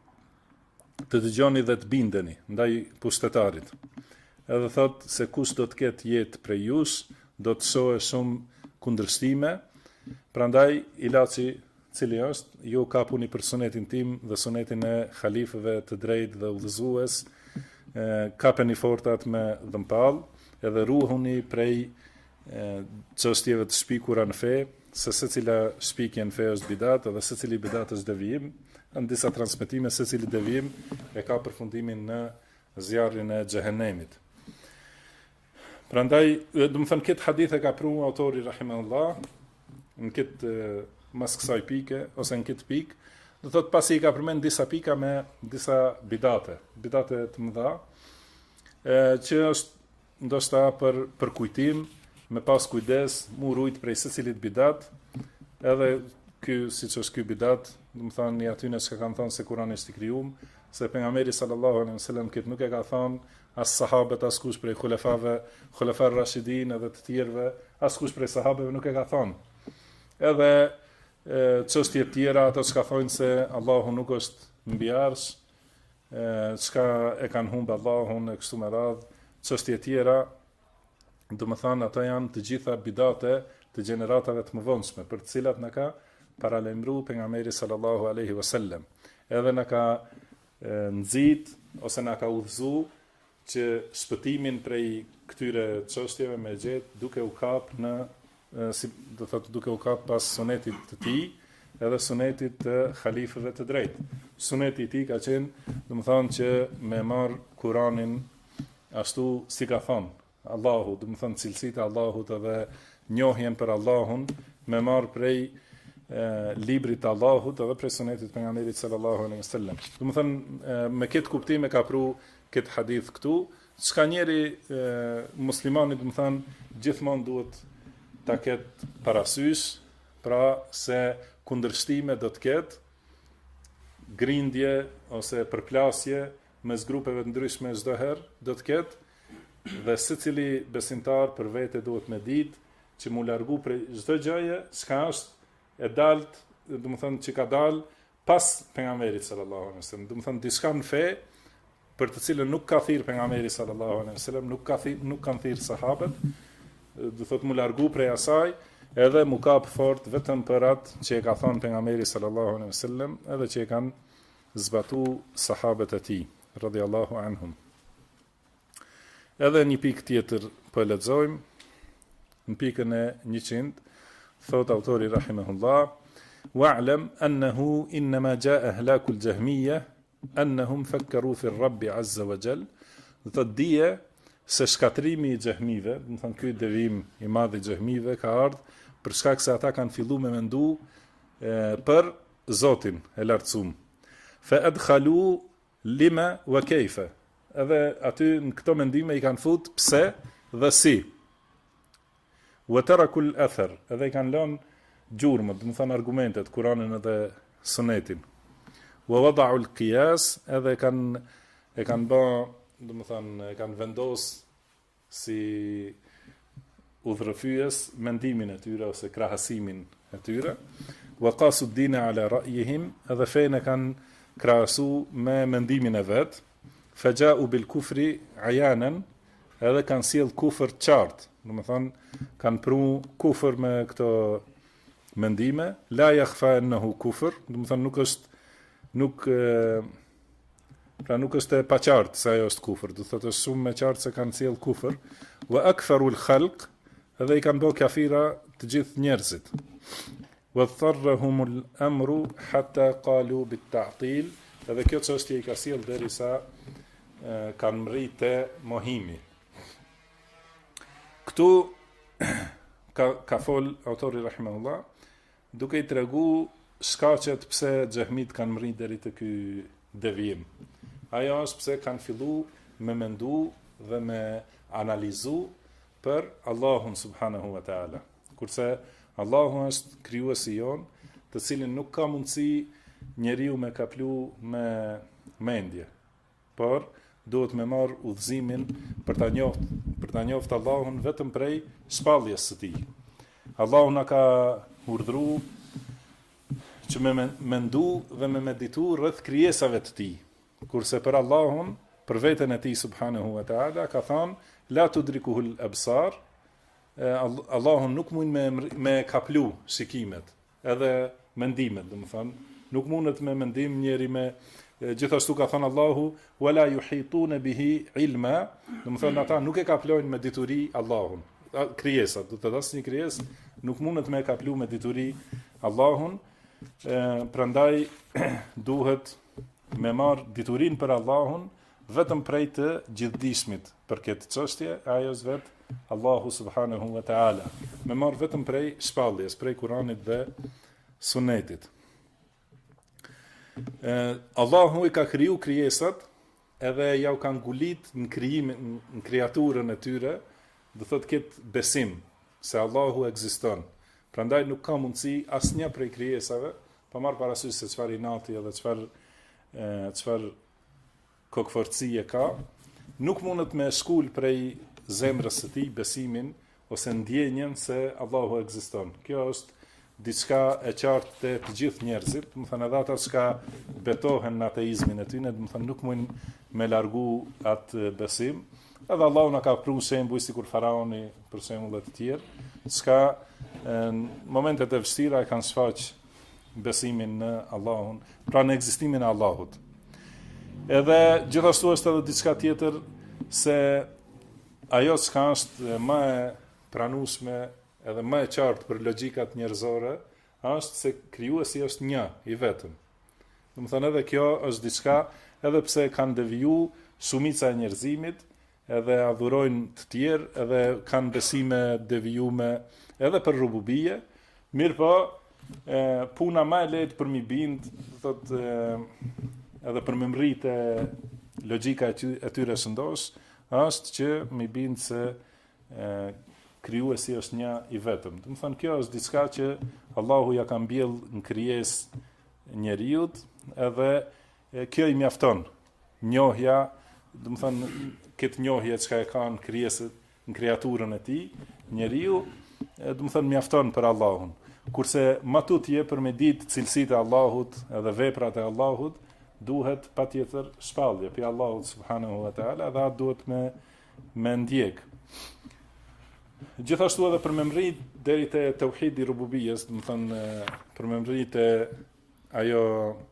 të dëgjoni dhe të bindeni ndaj pushtetarit. Edhe thot se kush do të ketë jetë prej jush, do të shohë shumë kundërstime, prandaj ilaçi cili është, ju kapuni për sunetin tim dhe sunetin e halifëve të drejtë dhe udhëzues, kapeni fortat me dhëmpall, edhe ruhuni prej çështjeve të shpikura në fe, se secila shpikje në fe është bidat, dhe secili bidat është devijim. Në disa transmetime secili devijim e ka përfundimin në zjarrin e xhehenemit. Prandaj, do të thënë këtë hadith e ka pru autori rahimahullah në këtë mas kësaj pike ose në këtë pikë, do thotë pasi i ka përmend disa pika me disa bidate të mëdha, që është ndoshta për kujtim, me pas kujdes, mu rujt prej secilit bidat, edhe ky siç është ky bidat, do të thonë atyne që kanë thënë se Kurani është i krijuar, se pejgamberi sallallahu alaihi wasallam këtë nuk e ka thënë as sahabët, as kush prej xulefar rashidin edhe të tjerëve, as kush prej sahabëve nuk e ka thënë. Edhe çështje të tjera ato që thonë se Allahu nuk është mbi arsh, çka e kanë humbë Allahun e kështu me radhë, çështje të tjera, do të thonë ato janë të gjitha bidate të gjeneratave të mëvonshme, për të cilat na ka paralajmëruar pejgamberi sallallahu alaihi wasallam. Edhe na ka nxit ose na ka udhëzuar që shpëtimin prej këtyre çështjeve me gjet duke u kap në do thotë duke u kap pas sunetit të tij, edhe sunetit të halifëve të drejtë. Suneti i tij ka qenë, do të thonë që me marr Kur'anin ashtu si ka thonë Allahu, do të thonë cilësitë e Allahut edhe njohjen për Allahun, me marr prej librit të Allahut edhe prej sunetit pejgamberit sallallahu alaihi wasallam. Do të thonë me këtë kuptim e ka pru këtë hadith këtu, çka njeri muslimani, do të thonë gjithmonë duhet ta ketë parasysh, pra se kundërshtime do të ketë, grindje ose përplasje mes grupeve të ndryshme çdo herë do të ketë, dhe secili besimtar për vete duhet me ditë që mu largu prej çdo gjëje çka është e dalt, do të thonë që ka dal pas pejgamberit sallallahu alaihi wasallam. Do të thonë diçka në fe për të cilën nuk ka thirr pejgamberi sallallahu alaihi wasallam, nuk kanë thirr sahabët, do thotë mu largu prej asaj, edhe mu kap fort vetëm për atë që e ka thënë pejgamberi sallallahu alaihi wasallam, edhe që e kanë zbatuar sahabët e tij radhiyallahu anhum. Edhe një pikë tjetër po e lexojmë, në pikën e 100, thot autori rahimahullah, wa'lam annahu inma jaa ahlakul jahmiyah annahum fakkaru fi ar-rabb azza wa jall. Do të dije se shkatrimi i xehmive, do të thonë ky devim i madh i xehmive ka ardhur për shkak se ata kanë filluar me mendu për Zotin e lartësuar. Fa adkhalu lima wa kayfa. Edhe aty në këto mendime i kanë fut pse dhe si. Wa taraku al-athar. Edhe i kanë lënë gjurmët, do të thonë argumentet, Kur'anin edhe Sunetin. Wa wada'u al-qiyas, edhe e kanë bë, do të thonë e kanë vendos si udhërfyes mendimin e tyre ose krahasimin e tyre. Wa qasu ad-din ala ra'yihim, edhe fenë kanë krahasu me mendimin e vet. Faja'u bil kufri ayanan, edhe kanë sjell kufër të qartë, do të thonë kanë pru kufër me këto mendime, la yakhfa annahu kufr, do të thonë nuk është e paqartë se ajo është kufër, do thotë është shumë me qartë se kanë sjell kufër. Wa aktharu al-khalq, edhe i kanë bërë kafira të gjithë njerëzit. Wa dharrahum al-amru hatta qalu bit-ta'til, edhe kjo çështje i ka sjell derisa kanë mritë mohimi. Këtu ka fol autori rahimahullah duke i tregu shkaqet pse xehmit kanë mritë deri te ky devijim. Ajo është pse kanë fillu me mendu dhe me analizu për Allahun subhanahu wa ta'ala. Kurse Allahu është krijuesi jon, të cilin nuk ka mundësi njeriu me kaplu me mendje, por duhet me marr udhëzimin për ta njoft Allahun vetëm prej shpalljes së tij. Allahu na ka urdhëruar që me mendu dhe me meditu rreth krijesave të tij. Kurse për Allahun, për veten e tij subhanahu wa taala, ka thënë la tudrikuhul absar, Allahun nuk mund me kaplu shikimet, edhe mendimet, domethënë, nuk mundet me mendim njeri me gjithashtu ka thënë Allahu wala yuhituna bihi ilma, domethënë ata nuk e kaplojnë me dituri Allahun. Krijesat, do të thosë një krijesë nuk mundet me kaplu me dituri Allahun. Prandaj duhet me marr diturinë për Allahun vetëm prej të gjithdijshmit për këtë çështje, ajo vet Allahu subhanahu wa taala. Me marr vetëm prej shpalljes, prej Kuranit dhe Sunetit. Allahu i ka kriju krijesat edhe ja u ka ngulit në krijimin, në kreaturën e tyre, do thotë këtë besim se Allahu ekziston. Prandaj nuk ka mundësi asnjë prej krijesave, pa marr parasysh se çfarë inati edhe çfarë kokforcie ka, nuk mundet me shkul prej zemrës së tij besimin ose ndjenjen se Allahu ekziston. Kjo është diçka e qartë te të gjithë njerëzit, do të thënë edhe ata që betohen në ateizmin e tyre, do të thënë nuk mund me largu atë besim. Edhe Allahu na ka pru shembuj sikur faraoni për shembull të tjerë, çka në momentet e vështira e kanë shfaq besimin në Allahun, pra në ekzistimin e Allahut. Edhe gjithashtu është edhe diçka tjetër se ajo çka është më e pranueshme edhe më e qartë për logjikat njerëzore, është se krijuesi është një i vetëm. Domethënë edhe kjo është diçka, edhe pse kanë deviju shumica e njerëzimit, edhe adhurojnë të tjerë, edhe kanë besime devijume edhe për rububie, mirë po, puna më e lehtë për mi bind, thotë edhe për me mritë logjika e tyre shëndosh, është që mi bind se krijuesi është një i vetëm. Do të thonë kjo është diçka që Allahu ja ka mbjell në krijesë njeriut, edhe kjo i mjafton. Njohja, do të thonë këtë njohje që ka në krijesën, në kreaturën e tij, njeriu, do të thonë mjafton për Allahun. Kurse më tutje për me ditë cilësitë e Allahut edhe veprat e Allahut, duhet patjetër shpallje për Allahut subhanahu wa taala, dhe atë duhet me ndjek. Gjithashtu edhe për me mrit deri te tauhidi rububiyes, do të thënë për me mrit te ajo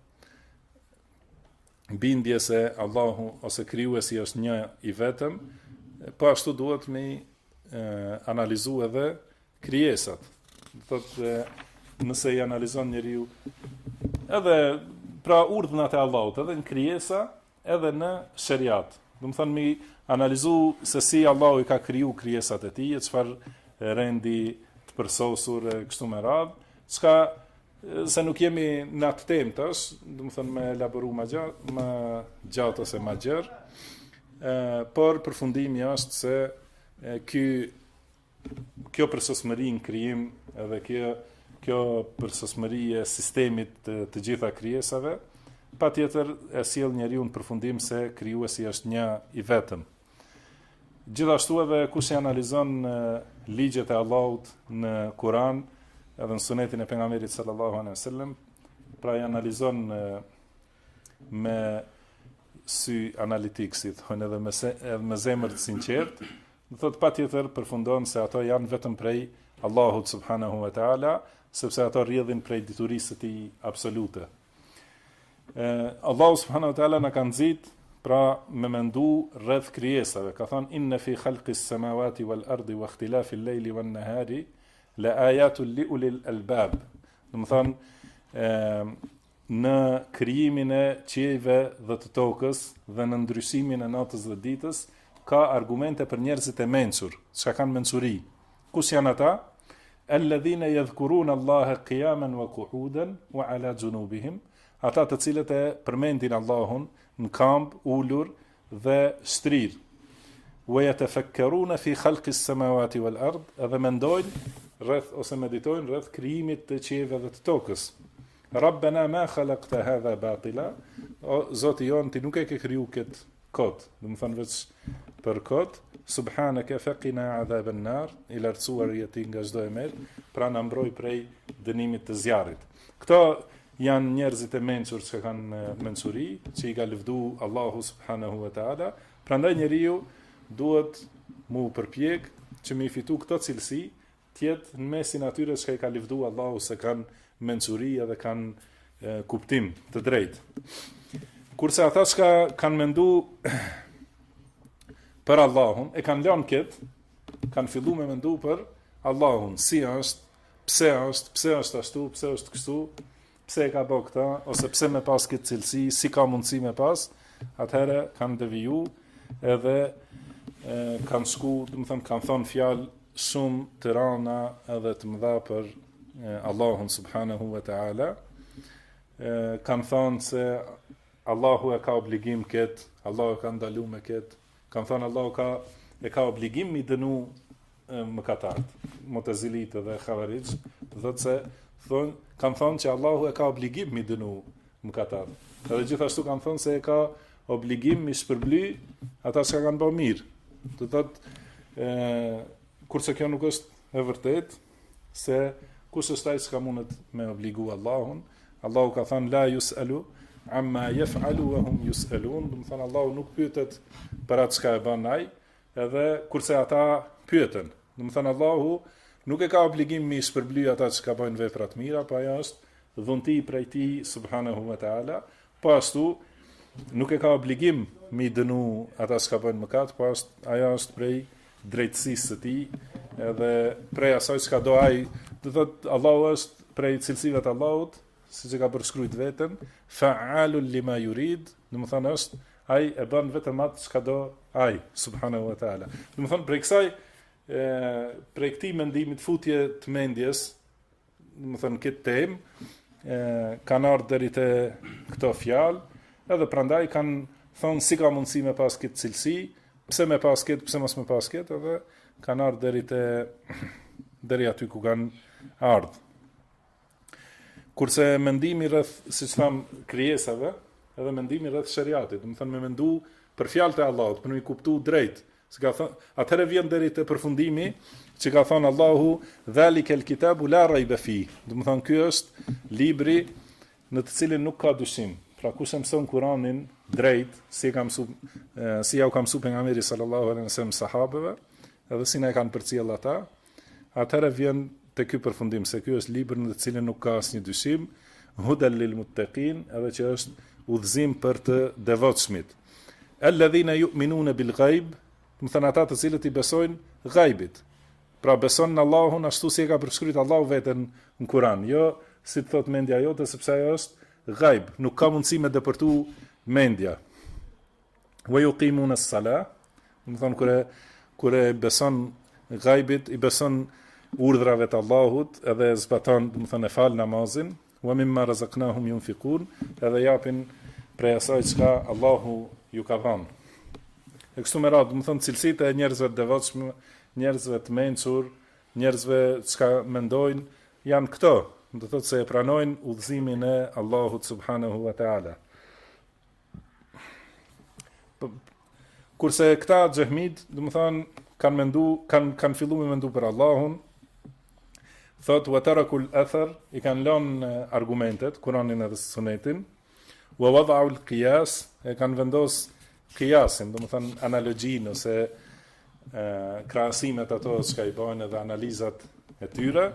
bindje se Allahu ose krijuesi është një i vetëm, po ashtu duhet me analizu edhe krijesat. Do thotë nëse i analizon njeriu edhe pra urdhnat e Allahut, edhe në krijesa, edhe në shariat. Do të thonë mi analizu se si Allahu i ka kriju krijesat e tij, çfarë rendi të përsosur kështu me radhë, çka se nuk jemi në atë temë tash, do të thonë me elaboru më gjatë ose më gjerë, por përfundimi është se kjo përsosmëri në krijim edhe kjo përsosmëri e sistemit të gjitha krijesave, patjetër e sjell njeriu në përfundim se krijuesi është një i vetëm. Gjithashtu edhe kush e analizon ligjet e Allahut në Kur'an edhe në Sunetin e pejgamberit sallallahu alaihi wasallam, pra i analizon me sy analitik, si thonë, edhe me zemër të sinqert, do thotë patjetër përfundon se ato janë vetëm prej Allahut subhanahu wa taala, sepse ato rrjedhin prej diturisë së tij absolute. Allahu subhanahu wa taala na ka nxit pra me mendu rreth krijesave. Ka thënë inna fi khalqis samawati wal ardi wa ikhtilafil layli wan nahari la ayatul li ulil albab. Do të thonë në krijimin e qiejve dhe të tokës dhe në ndryshimin e natës dhe ditës ka argumente për njerëzit e mençur, çka kanë mençuri. Kush janë ata? Alladhina yadhkuruna Allaha qiyaman wa qu'udan wa ala junubihim, ata të cilët e përmendin Allahun në kamp, ulur dhe shtrir. Wa yatafakkaruna fi khalqis samawati wal ard, edhe mendojnë rreth ose meditojnë rreth krijimit të qiejve dhe të tokës. Rabbena ma khalaqta hadha batila, o Zoti jon ti nuk e ke kriju kët kot, do të thonë veç për kot, subhanaka faqina adhaban nar, i lartësuar jeti nga çdo e merr, pra na mbroj prej dënimit të zjarrit. Këto janë njerëzit e mençur që kanë mençuri, që i ka lëvdu Allahu subhanahu wa taala, prandaj njeriu duhet mu përpjek që me i fitu këto cilësi, tjetë në mesin atyre që i ka lëvdu Allahu se kanë mençuri edhe kanë kuptim të drejtë. Kurse ata që kanë mendu për Allahun, e kanë lënë këtë, kanë fillu me mendu për Allahun, si është, pse është ashtu, pse është kështu, pse e ka bë këta, ose pse me pas këtë cilësi, si ka mundësi me pas, atëherë kanë deviju edhe kanë shku, do të thënë kanë thonë fjalë shumë të rana edhe të mëdha për Allahun subhanahu wa taala. Kanë thonë se Allahu e ka obligim këtë, Allahu e ka ndalu me këtë, kanë thonë Allahu e ka obligim mi dënu mëkatarët, Mu'tazilit dhe Khawarij, thotë se kanë thonë që Allahu e ka obligim mi dënu mëkatarët. Edhe gjithashtu kanë thonë se e ka obligim mi shpërbly ata që kanë bërë mirë. Do thotë kurse kjo nuk është e vërtet, se kush është ai që mundet me obligu Allahun. Allahu ka thënë la yus'alu amma yaf'alu wa hum yus'alun, do të thonë Allahu nuk pyetet për atë çka e bën ai, edhe kurse ata pyeten. Do të thonë Allahu nuk e ka obligim mi shpërbly ata që bëjnë vepra të mira, po ajo është dhunti prej tij subhanahu wa taala, po ashtu nuk e ka obligim mi dënu ata që bëjnë mëkat, po ajo është prej drejtësisë së tij, edhe prej asaj që do ai, do thotë Allahu është prej cilësive të Allahut, siç e ka përshkruajt veten, fa'alul lima yurid, do të thonë është ai e bën vetëm atë çka do ai subhanahu wa taala. Do të thonë prej kësaj prej këtij mendimi të futje të mendjes, do të thonë këtë temë kanë ardhur deri te këto fjalë, edhe prandaj kanë thonë si ka mundësi me pas këtë cilësi, pse me pas këtë, pse mos me pas këtë, edhe kanë ardhur deri aty ku kanë ardhur. Kurse mendimi rreth, siç tham, krijesave, edhe mendimi rreth shariatit, do të thonë me mendu për fjalët e Allahut, për me kuptu drejt. Si ka thënë, atëherë vjen deri te përfundimi, që ka thënë Allahu, "Dhalikal kitabu la rayba fi." Do të thonë ky është libri në të cilin nuk ka dyshim. Pra kush e mëson Kur'anin drejt, si ja u ka mësuar pejgamberi sallallahu alaihi wasallam sahabeve, edhe si na e kanë përcjell ata, atëherë vjen te ky përfundim se ky është libër në të cilin nuk ka asnjë dyshim, hudal lil muttaqin, edhe që është udhëzim për të devotshmit. Alladhina yu'minuna bil ghaib, do të thënë ata të cilët i besojnë ghaibit. Pra beson në Allahun ashtu si e ka përshkruajtur Allahu veten në Kur'an, jo si të thot mendja jote, sepse ajo është ghaib, nuk ka mundësi me dëpërtu mendja. Wa yuqimuna as-salah, do të thonë kur e beson ghaibit, i beson urdhrave të Allahut, edhe zbaton, do të thonë fal namazin, wa mimma razaqnahum yunfiqun, edhe japin prej asaj çka Allahu ju ka dhënë. E kështu me radhë, do të thonë cilësitë e njerëzve të devotshëm, njerëzve të mençur, njerëzve çka mendojnë, janë këto, do të thotë se e pranojnë udhëzimin e Allahut subhanahu wa taala. Kurse këta xehmid, do të thonë kanë filluar me mendu për Allahun, thot wa tarakul athar, i kanë lënë argumentet, Kur'anin edhe Sunetin, wa wada'u al-qiyas, e kanë vendos qiyasin, do të thonë analogjinë ose krahasimet ato që i bëjnë edhe analizat e tyre.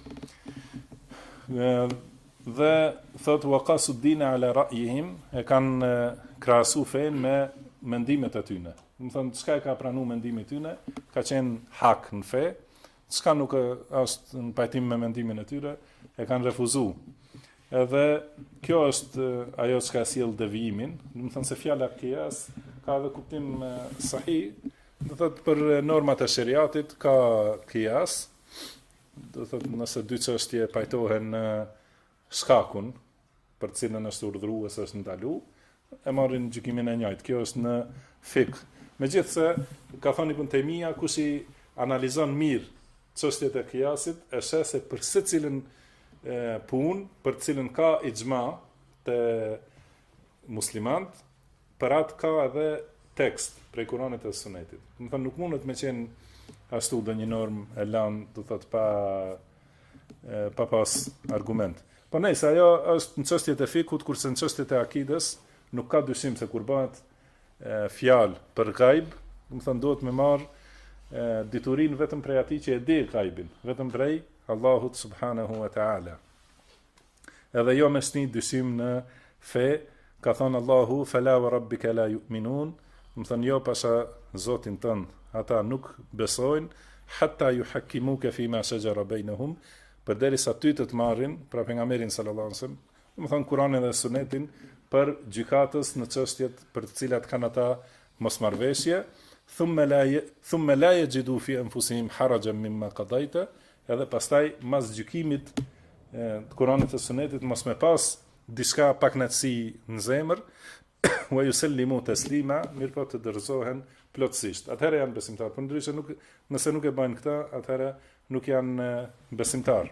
Dhe thot wa qasu ad-din ala ra'yihim, e kanë krahasu fen me mendimet e tyre. Do të thonë çka e ka pranuar mendimin e tyre, ka qenë hak në fe, çka nuk është në pajtim me mendimin e tyre, e kanë refuzuar. Edhe kjo është ajo që ka sjell devijimin, do të thonë se fjala qiyas ka edhe kuptim sahih, do të thotë për normat e shariatit ka qiyas, do të thotë nëse dy çështje pajtohen në shkakun për të cilën është urdhëruar ose është ndaluar, e marrin gjykimin e njëjtë. Kjo është në fikh. Megjithse ka thënë Ibn Taymija, kush i analizon mirë çështjet e qiyasit, e sheh se për secilën punë për të cilën ka ixhma të muslimant, për atë ka edhe tekst prej Kuranit dhe Sunetit. Do të thonë nuk mundet me qenë ashtu do një normë e lanë, do thotë pa pas argument. Po nejse, ajo është në çështjet e fikut, kurse në çështjet e akides nuk ka dyshim se kur bëhet fjalë për gajb, do të thonë duhet me marr diturinë vetëm prej atij që e di gajbin, vetëm prej Allahut subhanahu wa ta'ala. Edhe jo me sni dyshim në fe, ka thënë Allahu, fela wa rabbika la yu'minun, më thënë jo pasha Zotin tënd, ata nuk besojnë, hatta yuhakkimuka fima shajara bainahum, përderisa ty të marrin, pra pejgamberin sallallahu alaihi wasallam, më thënë Kur'anin dhe Sunetin, për gjykatës në çështjet për të cilat kanë ata mosmarrveshje, thumma la yajidu fi anfusihim harajan mimma qadaita, edhe pastaj mas gjykimit të Kuranit dhe Sunetit mos me pas diçka pak natësi në zemër, wa yusallimu taslima, mirëpo të dorëzohen plotësisht. Atëherë janë besimtar. Por ndryshe nëse nuk e bëjnë këtë, atëherë nuk janë besimtar.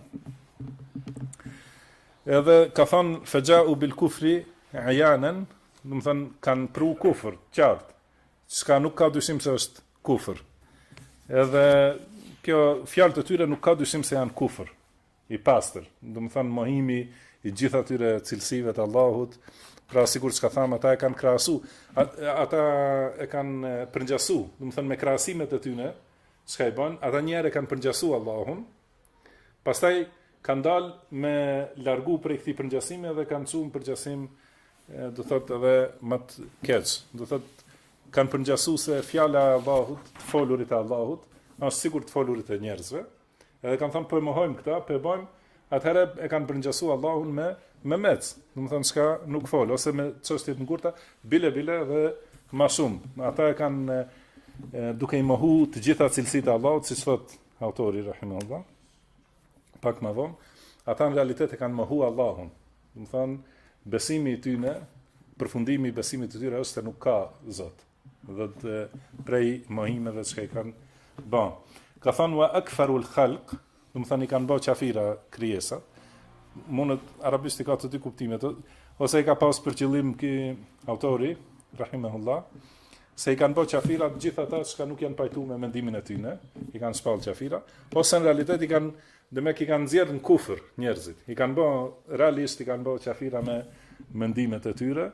Edhe ka thënë faja'u bil kufri ayanan, do të thonë kanë pru kufër, qartë. Çka nuk ka dyshim se është kufër. Edhe kjo fjalë të tyre nuk ka dyshim se janë kufër i pastër. Do të thonë mohimi i gjithë atyre cilësive të Allahut, pra sikur çka thamë ata e kanë krahasu, ata e kanë përngjasu, do të thonë me krahasimet e tyre, çka i bën, ata njerë e kanë përngjasu Allahun, pastaj kanë dalë me largu prej këtij përngjasimi dhe kanë çuar përngjasim, do thotë edhe më të keq. Do thotë kanë përngjasu se fjala e Allahut, të folurit e Allahut, është sikur të folurit e njerëzve, edhe kanë thënë po e mohojmë këta, po e bëjmë, atëherë e kanë përngjasu Allahun me mec, do të thonë çka nuk fol, ose me çështje të ngurta, bile dhe më shumë. Ata e kanë duke i mohu të gjitha cilësitë e Allahut, siç thot autori rahimahullah, pak më vonë, ata në realitet e kanë mohu Allahun. Do të thonë besimi i tyre, përfundimi i besimit të tyre është se nuk ka Zot. Dhe prej mohimeve që i kanë bën. Ka thënë wa akfarul khalq, do të thënë i kanë bërë qafira krijesa. Mundet arabisht i ka të dy kuptimet, ose i ka pas për qëllim ky autori rahimahullah, se i kanë bërë qafira të gjithë ata që nuk janë pajtuar me mendimin e tyre, i kanë shpallë qafira, ose në realitet i kanë nxjerrë në kufër njerëzit. I kanë bërë realisht i kanë bërë qafira me mendimet e tyre.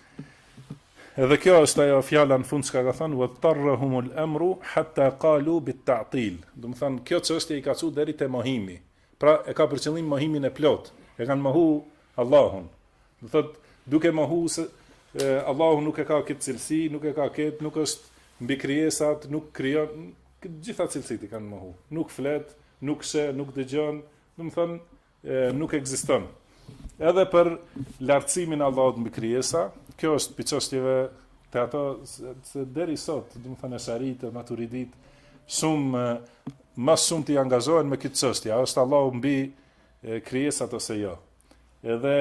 Edhe kjo është ajo fjala në fund që ka thënë wa tarrahumul amru hatta qalu bit ta'til. Do të thonë kjo çështje i ka çuar deri te mohimi. Pra e ka për qëllim mohimin e plot. E kanë mohu Allahun. Do thotë duke mohu se Allahu nuk e ka këtë cilësi, nuk e ka këtë, nuk është mbi krijesat, nuk krijon, gjitha cilësitë i kanë mohu. Nuk flet, nuk sheh, nuk dëgjon, do të thonë nuk ekziston. Edhe për lartësimin e Allahut mbi krijesa, kjo është piçështjeve të ato se deri sot, do të thonë sharit, maturidit, më shumë të angazhohen me këtë çështje, a është Allahu mbi krijesat ose jo. Edhe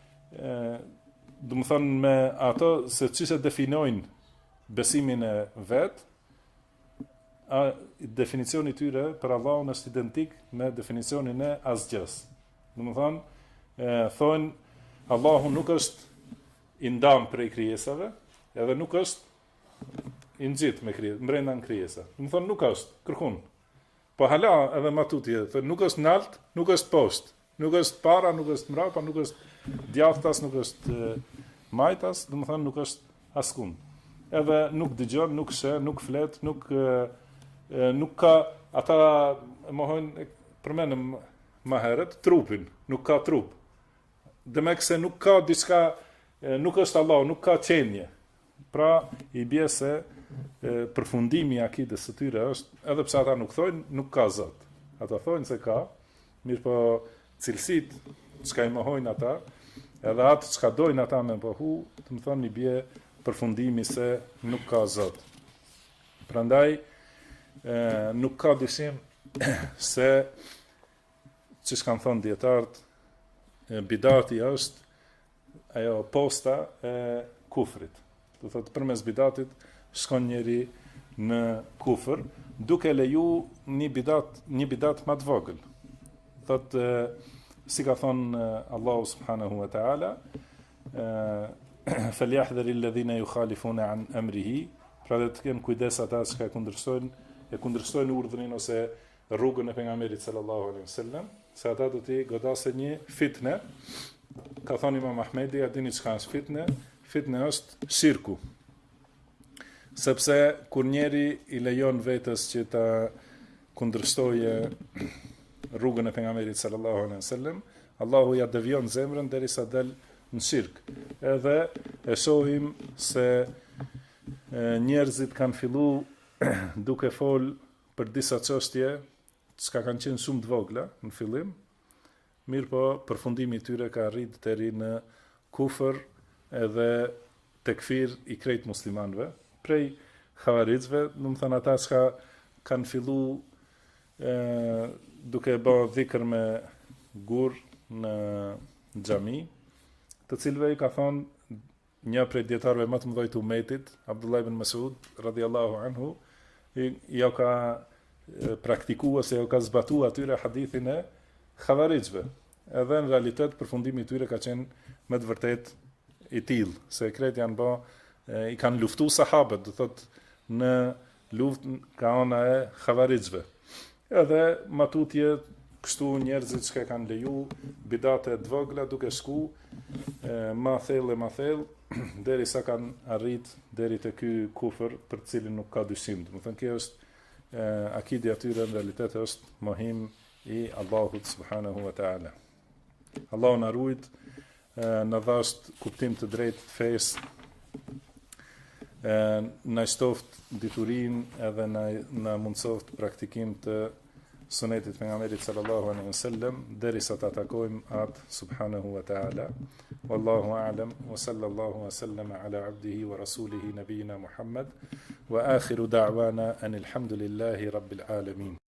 do të thonë me ato se çish e definojnë besimin e vet, definicioni i tyre për Allahun është identik me definicionin e asgjës. Do të thonë thonë Allahu nuk është i ndam prej krijesave, edhe nuk është i nxit me krijesë, brenda në krijesa. Do të thonë nuk është kërkun. Po hala edhe më tutje, thonë nuk është nalt, nuk është poshtë, nuk është para, nuk është mbrapa, nuk është djathtas, nuk është majtas, do të thonë nuk është askund. Edhe nuk dëgjon, nuk sheh, nuk flet, nuk ka ata mohojnë përmendëm më herët trupin, nuk ka trup. Demek se nuk ka diçka, nuk është Allah, nuk ka qenje. Pra, i bie se përfundimi i akides së tyre është, edhe pse ata nuk thojnë, nuk ka Zot. Ata thojnë se ka, mirë po cilësit çka i mohojnë ata, edhe atë çka dojnë ata me pohu, të më thonë i bie përfundimi se nuk ka Zot. Prandaj, nuk ka dyshim se, që kanë thonë dietarët, bidati është ajo posta e kufrit. Do thotë përmes bidatit shkon njeri në kufër, duke leju një bidat më të vogël. Thotë si ka thonë Allahu subhanahu wa ta'ala, falyahdhari alladhina yukhalifuna an amrihi, pra dhe të kenë kujdes ata që kundërshtojnë urdhrin ose rrugën e pejgamberit sallallahu alaihi wasallam, se ata do t'i godasen një fitne. Ka thonë Imam Ahmedi, a dini çka është fitne? Fitne është shirku. Sepse kur njeri i lejon vetës që ta kundërshtojë rrugën e pejgamberit sallallahu alaihi wasallam, Allahu ja devion zemrën derisa del në shirk. Edhe e shohim se njerëzit kanë fillu duke fol për disa çështje që kanë qenë shumë të vogla në fillim, mirë po përfundimi i tyre ka arrit deri në kufër edhe tekfir i krejt muslimanëve, prej Khawarizve, do të thënë ata që kanë fillu duke bë dhikr me gur në xhami, të cilëve i ka thonë një prej dietarëve më të mëdhenj të umetit, Abdullah ibn Mas'ud radhiyallahu anhu, ja ka praktikuar ose ja ka zbatuar atyre hadithin e Khawarizve. Edhe në realitet përfundimi i tyre ka qenë me të vërtet i tillë, se krejt janë bë i kanë luftu sahabët, do thot në luftën ka ona e Khawarizve. Edhe matutje kështu njerëzit që kanë leju bidate të vogla duke shku ma thellë derisa kanë arrit deri te ky kufër për të cilin nuk ka dyshim. Do të thënë kjo është akidi atyre në realitet është mohim i Allahut subhanahu wa ta'ala. Allahu na ruajt, na dhasht kuptim të drejtë të fesë, na shtoft diturinë edhe na mundsoft praktikim të sunetit pejgamberit sallallahu alaihi wasallam derisa ta takojmë atë subhanahu wa ta'ala. Wallahu a'lam wa sallallahu wa sallama ala abdihi wa rasulihi nabiyina Muhammad wa akhiru da'wana anil hamdulillahi rabbil alamin.